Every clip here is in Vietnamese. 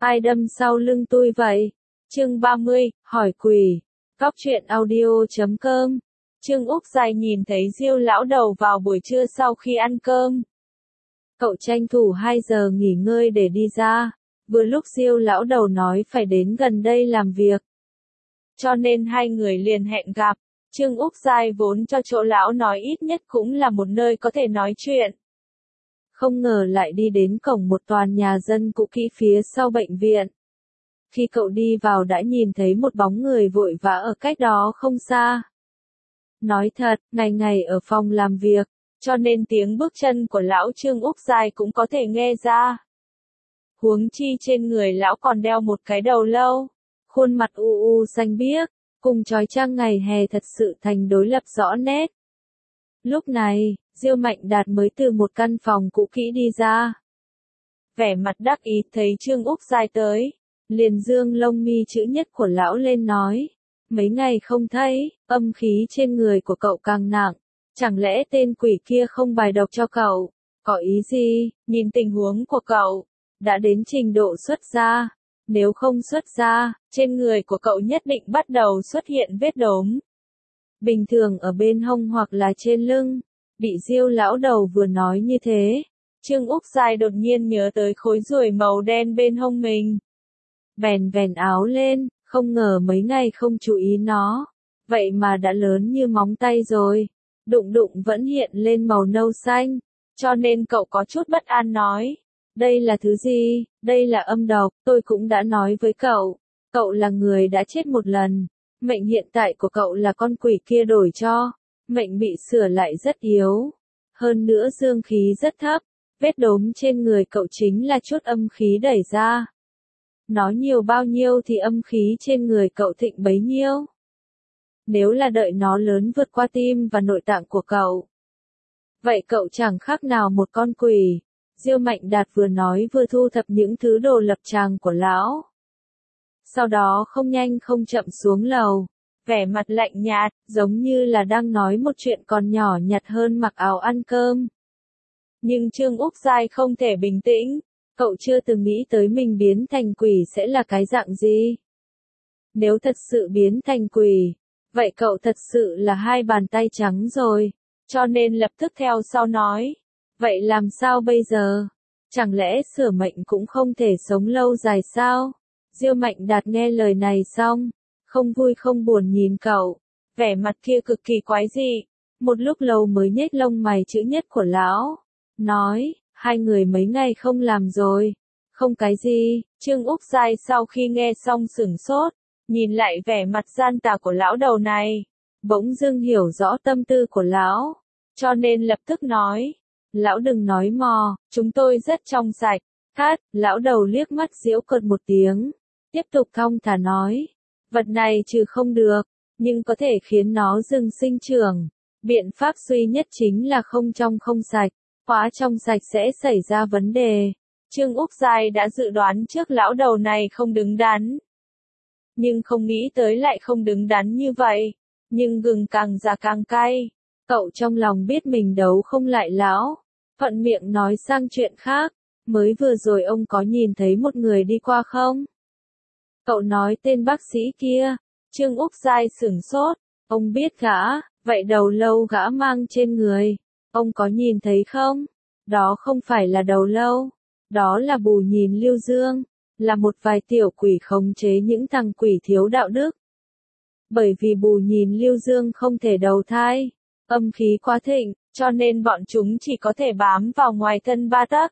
Ai đâm sau lưng tôi vậy? Chương 30, hỏi quỷ. Cóc truyện audio.com. Trương Úc Giai nhìn thấy Diêu lão đầu vào buổi trưa sau khi ăn cơm. Cậu tranh thủ 2 giờ nghỉ ngơi để đi ra. Vừa lúc Diêu lão đầu nói phải đến gần đây làm việc. Cho nên hai người liền hẹn gặp. Trương Úc Giai vốn cho chỗ lão nói ít nhất cũng là một nơi có thể nói chuyện. Không ngờ lại đi đến cổng một tòa nhà dân cũ kỹ phía sau bệnh viện. Khi cậu đi vào đã nhìn thấy một bóng người vội vã ở cách đó không xa. Nói thật, ngày ngày ở phòng làm việc, cho nên tiếng bước chân của lão Trương Úc Giai cũng có thể nghe ra. Huống chi trên người lão còn đeo một cái đầu lâu, khuôn mặt u xanh biếc, cùng chói chang ngày hè thật sự thành đối lập rõ nét. Lúc này, Diêu Mạnh Đạt mới từ một căn phòng cũ kỹ đi ra. Vẻ mặt đắc ý thấy Trương Úc Giai tới, liền dương lông mi chữ nhất của lão lên nói. Mấy ngày không thấy, âm khí trên người của cậu càng nặng. Chẳng lẽ tên quỷ kia không bài độc cho cậu? Có ý gì? Nhìn tình huống của cậu, đã đến trình độ xuất gia. Nếu không xuất gia, trên người của cậu nhất định bắt đầu xuất hiện vết đốm. Bình thường ở bên hông hoặc là trên lưng. Bị Diêu lão đầu vừa nói như thế, Trương Úc Giai đột nhiên nhớ tới khối ruồi màu đen bên hông mình. Bèn vèn áo lên, không ngờ mấy ngày không chú ý nó, vậy mà đã lớn như móng tay rồi. Đụng vẫn hiện lên màu nâu xanh, cho nên cậu có chút bất an nói. Đây là thứ gì? Đây là âm độc, tôi cũng đã nói với cậu. Cậu là người đã chết một lần. Mệnh hiện tại của cậu là con quỷ kia đổi cho. Mệnh bị sửa lại rất yếu. Hơn nữa dương khí rất thấp. Vết đốm trên người cậu chính là chút âm khí đẩy ra. Nó nhiều bao nhiêu thì âm khí trên người cậu thịnh bấy nhiêu. Nếu là đợi nó lớn vượt qua tim và nội tạng của cậu, vậy cậu chẳng khác nào một con quỷ. Diêu Mạnh Đạt vừa nói vừa thu thập những thứ đồ lập tràng của lão. Sau đó không nhanh không chậm xuống lầu, vẻ mặt lạnh nhạt, giống như là đang nói một chuyện còn nhỏ nhặt hơn mặc áo ăn cơm. Nhưng Trương Úc Giai không thể bình tĩnh, cậu chưa từng nghĩ tới mình biến thành quỷ sẽ là cái dạng gì. Nếu thật sự biến thành quỷ, vậy cậu thật sự là 2 bàn tay trắng rồi, cho nên lập tức theo sau nói. Vậy làm sao bây giờ? Chẳng lẽ sửa mệnh cũng không thể sống lâu dài sao? Diêu Mạnh Đạt nghe lời này xong, không vui không buồn nhìn cậu, vẻ mặt kia cực kỳ quái dị, một lúc lâu mới nhếch lông mày chữ nhất của lão, nói, hai người mấy ngày không làm rồi. Không cái gì. Trương Úc Giai sau khi nghe xong sửng sốt, nhìn lại vẻ mặt gian tà của lão đầu này, bỗng dưng hiểu rõ tâm tư của lão, cho nên lập tức nói. Lão đừng nói mò, chúng tôi rất trong sạch. Hát, lão đầu liếc mắt giễu cợt một tiếng, tiếp tục thong thả nói. Vật này trừ không được, nhưng có thể khiến nó dừng sinh trưởng. Biện pháp duy nhất chính là không trong không sạch, quá trong sạch sẽ xảy ra vấn đề. Trương Úc Giai đã dự đoán trước lão đầu này không đứng đắn. Nhưng không nghĩ tới lại không đứng đắn như vậy. Nhưng gừng càng già càng cay. Cậu trong lòng biết mình đấu không lại lão. Thuận miệng nói sang chuyện khác. Mới vừa rồi ông có nhìn thấy một người đi qua không? Cậu nói tên bác sĩ kia. Trương Úc Giai sửng sốt. Ông biết gã, vậy đầu lâu gã mang trên người. Ông có nhìn thấy không? Đó không phải là đầu lâu. Đó là Bù Nhìn Lưu Dương. Là một vài tiểu quỷ khống chế những thằng quỷ thiếu đạo đức. Bởi vì Bù Nhìn Lưu Dương không thể đầu thai. Âm khí quá thịnh, cho nên bọn chúng chỉ có thể bám vào ngoài thân 3 tấc.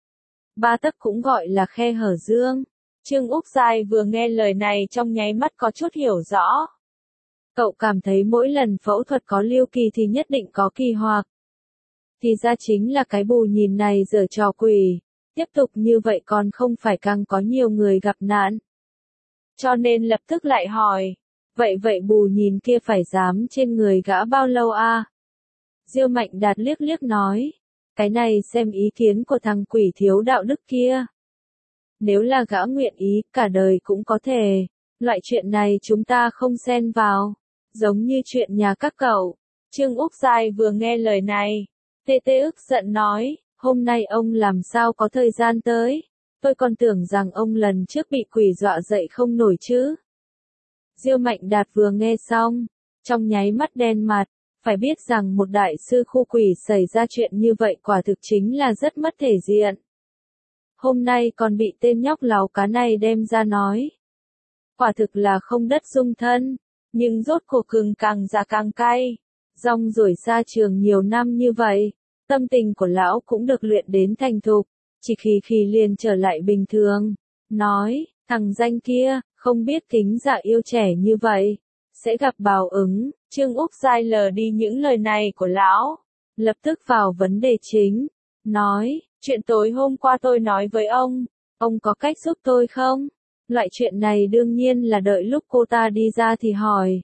3 tấc cũng gọi là khe hở dương. Trương Úc Giai vừa nghe lời này trong nháy mắt có chút hiểu rõ. Cậu cảm thấy mỗi lần phẫu thuật có lưu kỳ thì nhất định có kỳ hoặc. Thì ra chính là cái Bù Nhìn này giở trò quỷ. Tiếp tục như vậy còn không phải càng có nhiều người gặp nạn. Cho nên lập tức lại hỏi. Vậy Bù Nhìn kia phải dám trên người gã bao lâu a? Diêu Mạnh Đạt liếc liếc nói. Cái này xem ý kiến của thằng quỷ thiếu đạo đức kia. Nếu là gã nguyện ý, cả đời cũng có thể. Loại chuyện này chúng ta không xen vào. Giống như chuyện nhà các cậu. Trương Úc Giai vừa nghe lời này. Tê ức giận nói. Hôm nay ông làm sao có thời gian tới. Tôi còn tưởng rằng ông lần trước bị quỷ dọa dậy không nổi chứ. Diêu Mạnh Đạt vừa nghe xong, trong nháy mắt đen mặt, phải biết rằng một đại sư khu quỷ xảy ra chuyện như vậy quả thực chính là rất mất thể diện. Hôm nay còn bị tên nhóc láo cá này đem ra nói. Quả thực là không đất dung thân, nhưng rốt cuộc gừng càng già càng cay. Rong ruổi xa trường nhiều năm như vậy, tâm tình của lão cũng được luyện đến thành thục, chỉ khi liền trở lại bình thường. Nói, thằng danh kia, không biết kính dạ yêu trẻ như vậy, sẽ gặp báo ứng. Trương Úc Giai lờ đi những lời này của lão, lập tức vào vấn đề chính. Nói, chuyện tối hôm qua tôi nói với ông có cách giúp tôi không? Loại chuyện này đương nhiên là đợi lúc cô ta đi ra thì hỏi.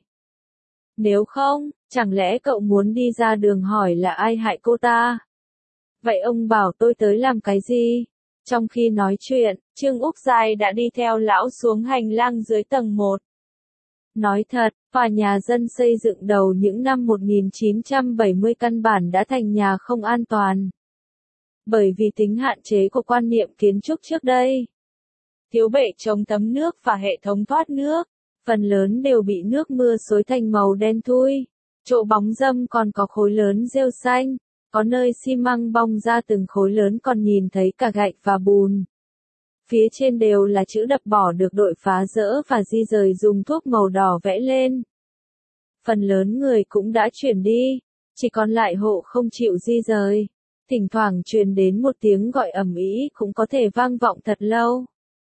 Nếu không, chẳng lẽ cậu muốn đi ra đường hỏi là ai hại cô ta? Vậy ông bảo tôi tới làm cái gì? Trong khi nói chuyện, Trương Úc Giai đã đi theo lão xuống hành lang dưới tầng 1. Nói thật, tòa nhà dân xây dựng đầu những năm 1970 căn bản đã thành nhà không an toàn. Bởi vì tính hạn chế của quan niệm kiến trúc trước đây. Thiếu bệ chống thấm nước và hệ thống thoát nước, phần lớn đều bị nước mưa xối thành màu đen thui. Chỗ bóng râm còn có khối lớn rêu xanh, có nơi xi măng bong ra từng khối lớn còn nhìn thấy cả gạch và bùn. Phía trên đều là chữ đập bỏ được đội phá dỡ và di rời dùng thuốc màu đỏ vẽ lên. Phần lớn người cũng đã chuyển đi, chỉ còn lại hộ không chịu di rời. Thỉnh thoảng truyền đến một tiếng gọi ầm ĩ cũng có thể vang vọng thật lâu.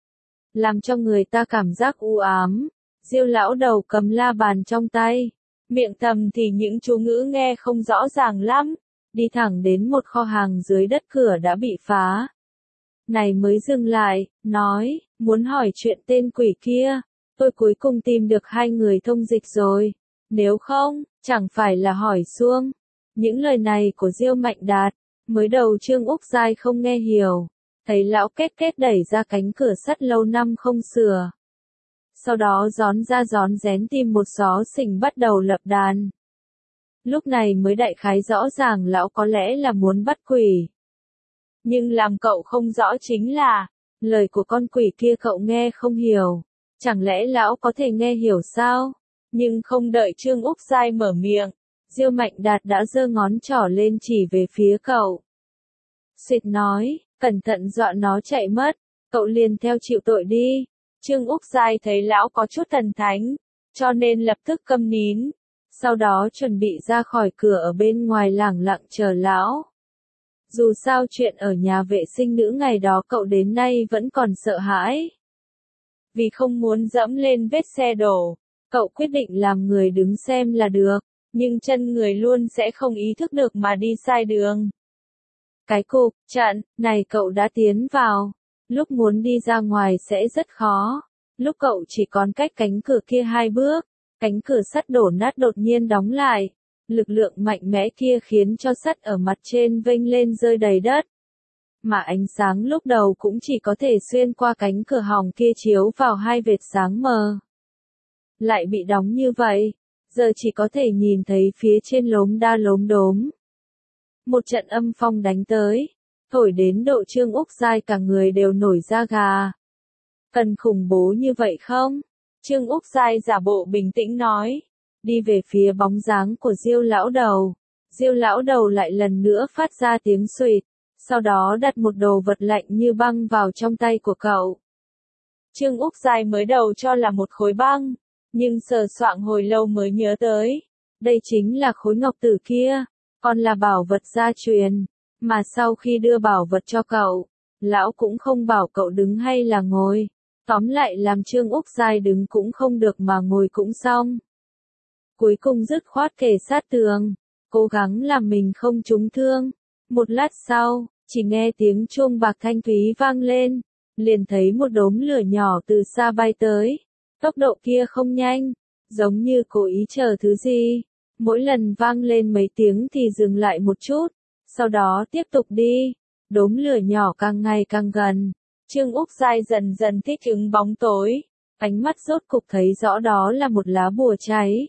Làm cho người ta cảm giác u ám. Diêu lão đầu cầm la bàn trong tay, miệng thầm thì những chú ngữ nghe không rõ ràng lắm, đi thẳng đến một kho hàng dưới đất cửa đã bị phá. Này mới dừng lại, nói, muốn hỏi chuyện tên quỷ kia, tôi cuối cùng tìm được hai người thông dịch rồi, nếu không, chẳng phải là hỏi xuông. Những lời này của Diêu Mạnh Đạt, mới đầu Trương Úc Giai không nghe hiểu, thấy lão kết đẩy ra cánh cửa sắt lâu năm không sửa. Sau đó rón ra rón rén tìm một xó xỉnh bắt đầu lập đàn. Lúc này mới đại khái rõ ràng lão có lẽ là muốn bắt quỷ. Nhưng làm cậu không rõ chính là, lời của con quỷ kia cậu nghe không hiểu. Chẳng lẽ lão có thể nghe hiểu sao? Nhưng không đợi Trương Úc Giai mở miệng, Diêu Mạnh Đạt đã giơ ngón trỏ lên chỉ về phía cậu. Xịt nói, cẩn thận dọa nó chạy mất, cậu liền theo chịu tội đi. Trương Úc Giai thấy lão có chút thần thánh, cho nên lập tức câm nín. Sau đó chuẩn bị ra khỏi cửa ở bên ngoài lẳng lặng chờ lão. Dù sao chuyện ở nhà vệ sinh nữ ngày đó cậu đến nay vẫn còn sợ hãi. Vì không muốn dẫm lên vết xe đổ, cậu quyết định làm người đứng xem là được, nhưng chân người luôn sẽ không ý thức được mà đi sai đường. Cái cục, trận, này cậu đã tiến vào, lúc muốn đi ra ngoài sẽ rất khó. Lúc cậu chỉ còn cách cánh cửa kia 2 bước, cánh cửa sắt đổ nát đột nhiên đóng lại. Lực lượng mạnh mẽ kia khiến cho sắt ở mặt trên vênh lên rơi đầy đất. Mà ánh sáng lúc đầu cũng chỉ có thể xuyên qua cánh cửa hòng kia chiếu vào 2 vệt sáng mờ. Lại bị đóng như vậy, giờ chỉ có thể nhìn thấy phía trên lốm đa lốm đốm. Một trận âm phong đánh tới, thổi đến độ Trương Úc Giai cả người đều nổi da gà. Cần khủng bố như vậy không? Trương Úc Giai giả bộ bình tĩnh nói. Đi về phía bóng dáng của Diêu lão đầu. Diêu lão đầu lại lần nữa phát ra tiếng xuỵt, sau đó đặt một đồ vật lạnh như băng vào trong tay của cậu. Trương Úc Giai mới đầu cho là một khối băng, nhưng sờ soạng hồi lâu mới nhớ tới. Đây chính là khối ngọc tử kia, còn là bảo vật gia truyền, mà sau khi đưa bảo vật cho cậu, lão cũng không bảo cậu đứng hay là ngồi. Tóm lại làm Trương Úc Giai đứng cũng không được mà ngồi cũng xong. Cuối cùng dứt khoát kề sát tường, cố gắng làm mình không trúng thương. Một lát sau, chỉ nghe tiếng chuông bạc thanh thúy vang lên, liền thấy một đốm lửa nhỏ từ xa bay tới. Tốc độ kia không nhanh, giống như cố ý chờ thứ gì. Mỗi lần vang lên mấy tiếng thì dừng lại một chút, sau đó tiếp tục đi. Đốm lửa nhỏ càng ngày càng gần. Trương Úc Giai dần dần thích ứng bóng tối, ánh mắt rốt cục thấy rõ đó là một lá bùa cháy.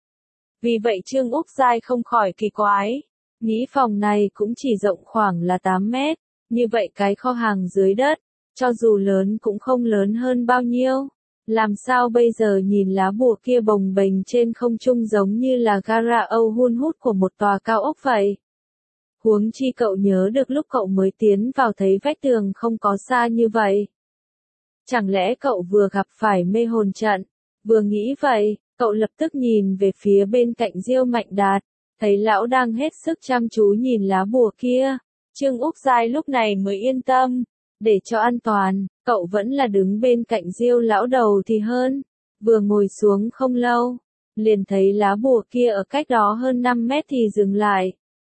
Vì vậy Trương Úc Giai không khỏi kỳ quái, nghĩ phòng này cũng chỉ rộng khoảng là 8 mét, như vậy cái kho hàng dưới đất, Cho dù lớn cũng không lớn hơn bao nhiêu. Làm sao bây giờ nhìn lá bùa kia bồng bềnh trên không trung giống như là gara âu hun hút của một tòa cao ốc vậy. Huống chi cậu nhớ được lúc cậu mới tiến vào thấy vách tường không có xa như vậy. Chẳng lẽ cậu vừa gặp phải mê hồn trận? Vừa nghĩ vậy, cậu lập tức nhìn về phía bên cạnh Diêu Mạnh Đạt, thấy lão đang hết sức chăm chú nhìn lá bùa kia. Trương Úc Giai lúc này mới yên tâm, để cho an toàn, cậu vẫn là đứng bên cạnh Diêu lão đầu thì hơn. Vừa ngồi xuống không lâu, liền thấy lá bùa kia ở cách đó hơn 5 mét thì dừng lại.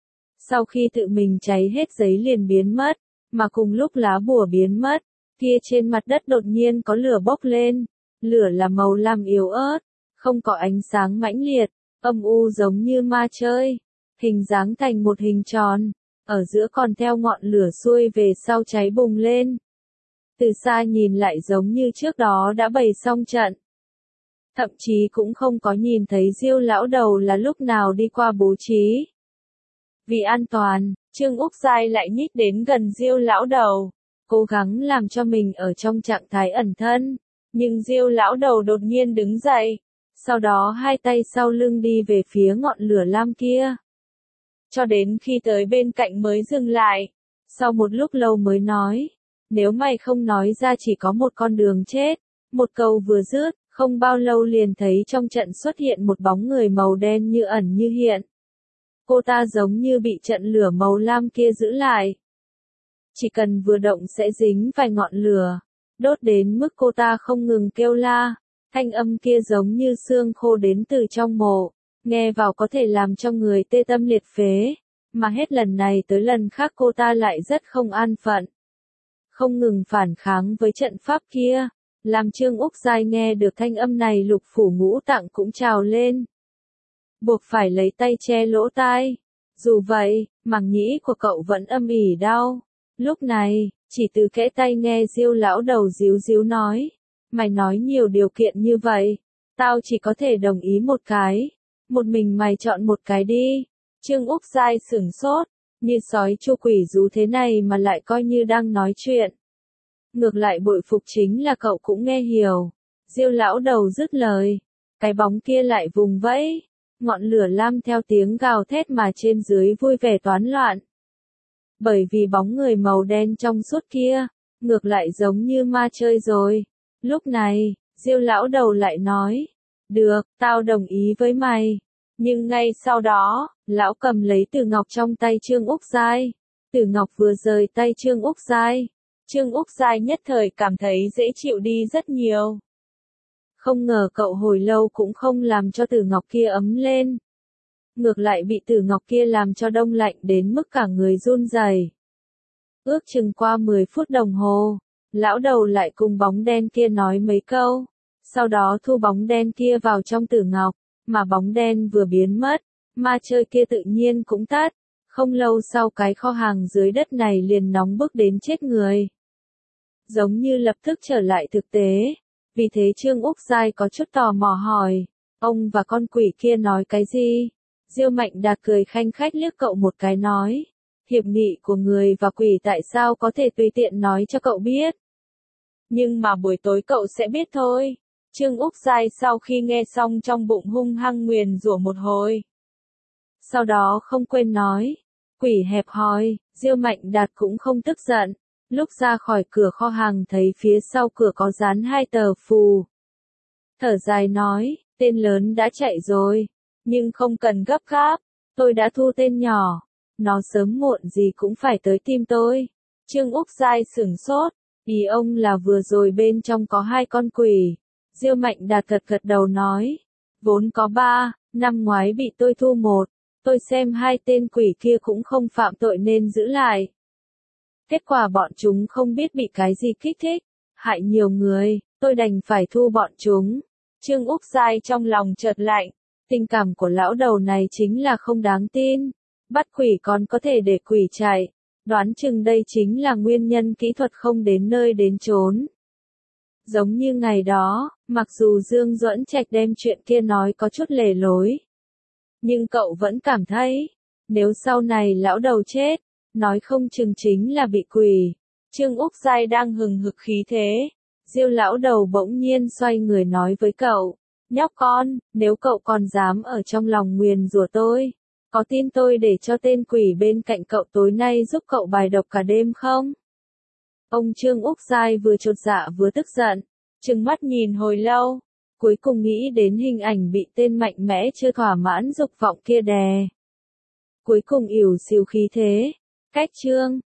Sau khi tự mình cháy hết giấy liền biến mất, mà cùng lúc lá bùa biến mất, kia trên mặt đất đột nhiên có lửa bốc lên. Lửa là màu lam yếu ớt, không có ánh sáng mãnh liệt, âm u giống như ma chơi, hình dáng thành một hình tròn, ở giữa còn theo ngọn lửa xuôi về sau cháy bùng lên. Từ xa nhìn lại giống như trước đó đã bày xong trận. Thậm chí cũng không có nhìn thấy Diêu lão đầu là lúc nào đi qua bố trí. Vì an toàn, Trương Úc Giai lại nhích đến gần Diêu lão đầu, cố gắng làm cho mình ở trong trạng thái ẩn thân. Nhưng Diêu lão đầu đột nhiên đứng dậy, sau đó hai tay sau lưng đi về phía ngọn lửa lam kia. Cho đến khi tới bên cạnh mới dừng lại, sau một lúc lâu mới nói, nếu mày không nói ra chỉ có một con đường chết. Một câu vừa dứt, không bao lâu liền thấy trong trận xuất hiện một bóng người màu đen như ẩn như hiện. Cô ta giống như bị trận lửa màu lam kia giữ lại. Chỉ cần vừa động sẽ dính vài ngọn lửa, đốt đến mức cô ta không ngừng kêu la. Thanh âm kia giống như xương khô đến từ trong mộ, nghe vào có thể làm cho người tê tâm liệt phế, mà hết lần này tới lần khác cô ta lại rất không an phận. Không ngừng phản kháng với trận pháp kia, làm Trương Úc Giai nghe được thanh âm này lục phủ ngũ tạng cũng trào lên. Buộc phải lấy tay che lỗ tai. Dù vậy, màng nhĩ của cậu vẫn âm ỉ đau. Lúc này, chỉ từ kẽ tay nghe Diêu lão đầu díu díu nói. Mày nói nhiều điều kiện như vậy, tao chỉ có thể đồng ý một cái. Một mình mày chọn một cái đi. Trương Úc Giai sửng sốt, như sói chu quỷ rú thế này mà lại coi như đang nói chuyện. Ngược lại bội phục chính là cậu cũng nghe hiểu. Diêu lão đầu dứt lời, cái bóng kia lại vùng vẫy, ngọn lửa lam theo tiếng gào thét mà trên dưới vui vẻ toán loạn. Bởi vì bóng người màu đen trong suốt kia, ngược lại giống như ma chơi rồi. Lúc này, Diêu lão đầu lại nói, được, tao đồng ý với mày. Nhưng ngay sau đó, lão cầm lấy Tử Ngọc trong tay Trương Úc Giai. Tử Ngọc vừa rời tay Trương Úc Giai. Trương Úc Giai nhất thời cảm thấy dễ chịu đi rất nhiều. Không ngờ cậu hồi lâu cũng không làm cho Tử Ngọc kia ấm lên. Ngược lại bị Tử Ngọc kia làm cho đông lạnh đến mức cả người run rẩy. Ước chừng qua 10 phút đồng hồ, lão đầu lại cùng bóng đen kia nói mấy câu. Sau đó thu bóng đen kia vào trong Tử Ngọc, mà bóng đen vừa biến mất, ma chơi kia tự nhiên cũng tắt. Không lâu sau cái kho hàng dưới đất này liền nóng bức đến chết người. Giống như lập tức trở lại thực tế. Vì thế Trương Úc Giai có chút tò mò hỏi, ông và con quỷ kia nói cái gì? Diêu Mạnh Đạt cười khanh khách liếc cậu một cái nói, hiệp nghị của người và quỷ tại sao có thể tùy tiện nói cho cậu biết. Nhưng mà buổi tối cậu sẽ biết thôi. Trương Úc Giai sau khi nghe xong trong bụng hung hăng nguyền rủa một hồi. Sau đó không quên nói, quỷ hẹp hòi. Diêu Mạnh Đạt cũng không tức giận. Lúc ra khỏi cửa kho hàng thấy phía sau cửa có dán 2 tờ phù. Thở dài nói, tên lớn đã chạy rồi, nhưng không cần gấp gáp, tôi đã thu tên nhỏ, nó sớm muộn gì cũng phải tới tìm tôi. Trương Úc Giai sửng sốt, ý ông là vừa rồi bên trong có 2 con quỷ. Diêu Mạnh Đạt gật gật đầu nói, vốn có 3, năm ngoái bị tôi thu 1, tôi xem 2 tên quỷ kia cũng không phạm tội nên giữ lại. Kết quả bọn chúng không biết bị cái gì kích thích, hại nhiều người, tôi đành phải thu bọn chúng. Trương Úc Giai trong lòng chợt lạnh, tình cảm của lão đầu này chính là không đáng tin. Bắt quỷ còn có thể để quỷ chạy, đoán chừng đây chính là nguyên nhân kỹ thuật không đến nơi đến chốn. Giống như ngày đó, mặc dù Dương Duẫn Trạch đem chuyện kia nói có chút lề lối, nhưng cậu vẫn cảm thấy, nếu sau này lão đầu chết, nói không chừng chính là bị quỷ. Trương Úc Giai đang hừng hực khí thế. Diêu lão đầu bỗng nhiên xoay người nói với cậu. Nhóc con, nếu cậu còn dám ở trong lòng nguyền rủa tôi, có tin tôi để cho tên quỷ bên cạnh cậu tối nay giúp cậu bài độc cả đêm không? Ông Trương Úc Giai vừa chột dạ vừa tức giận, trừng mắt nhìn hồi lâu, cuối cùng nghĩ đến hình ảnh bị tên mạnh mẽ chưa thỏa mãn dục vọng kia đè. Cuối cùng ỉu xìu khí thế. Cách Trương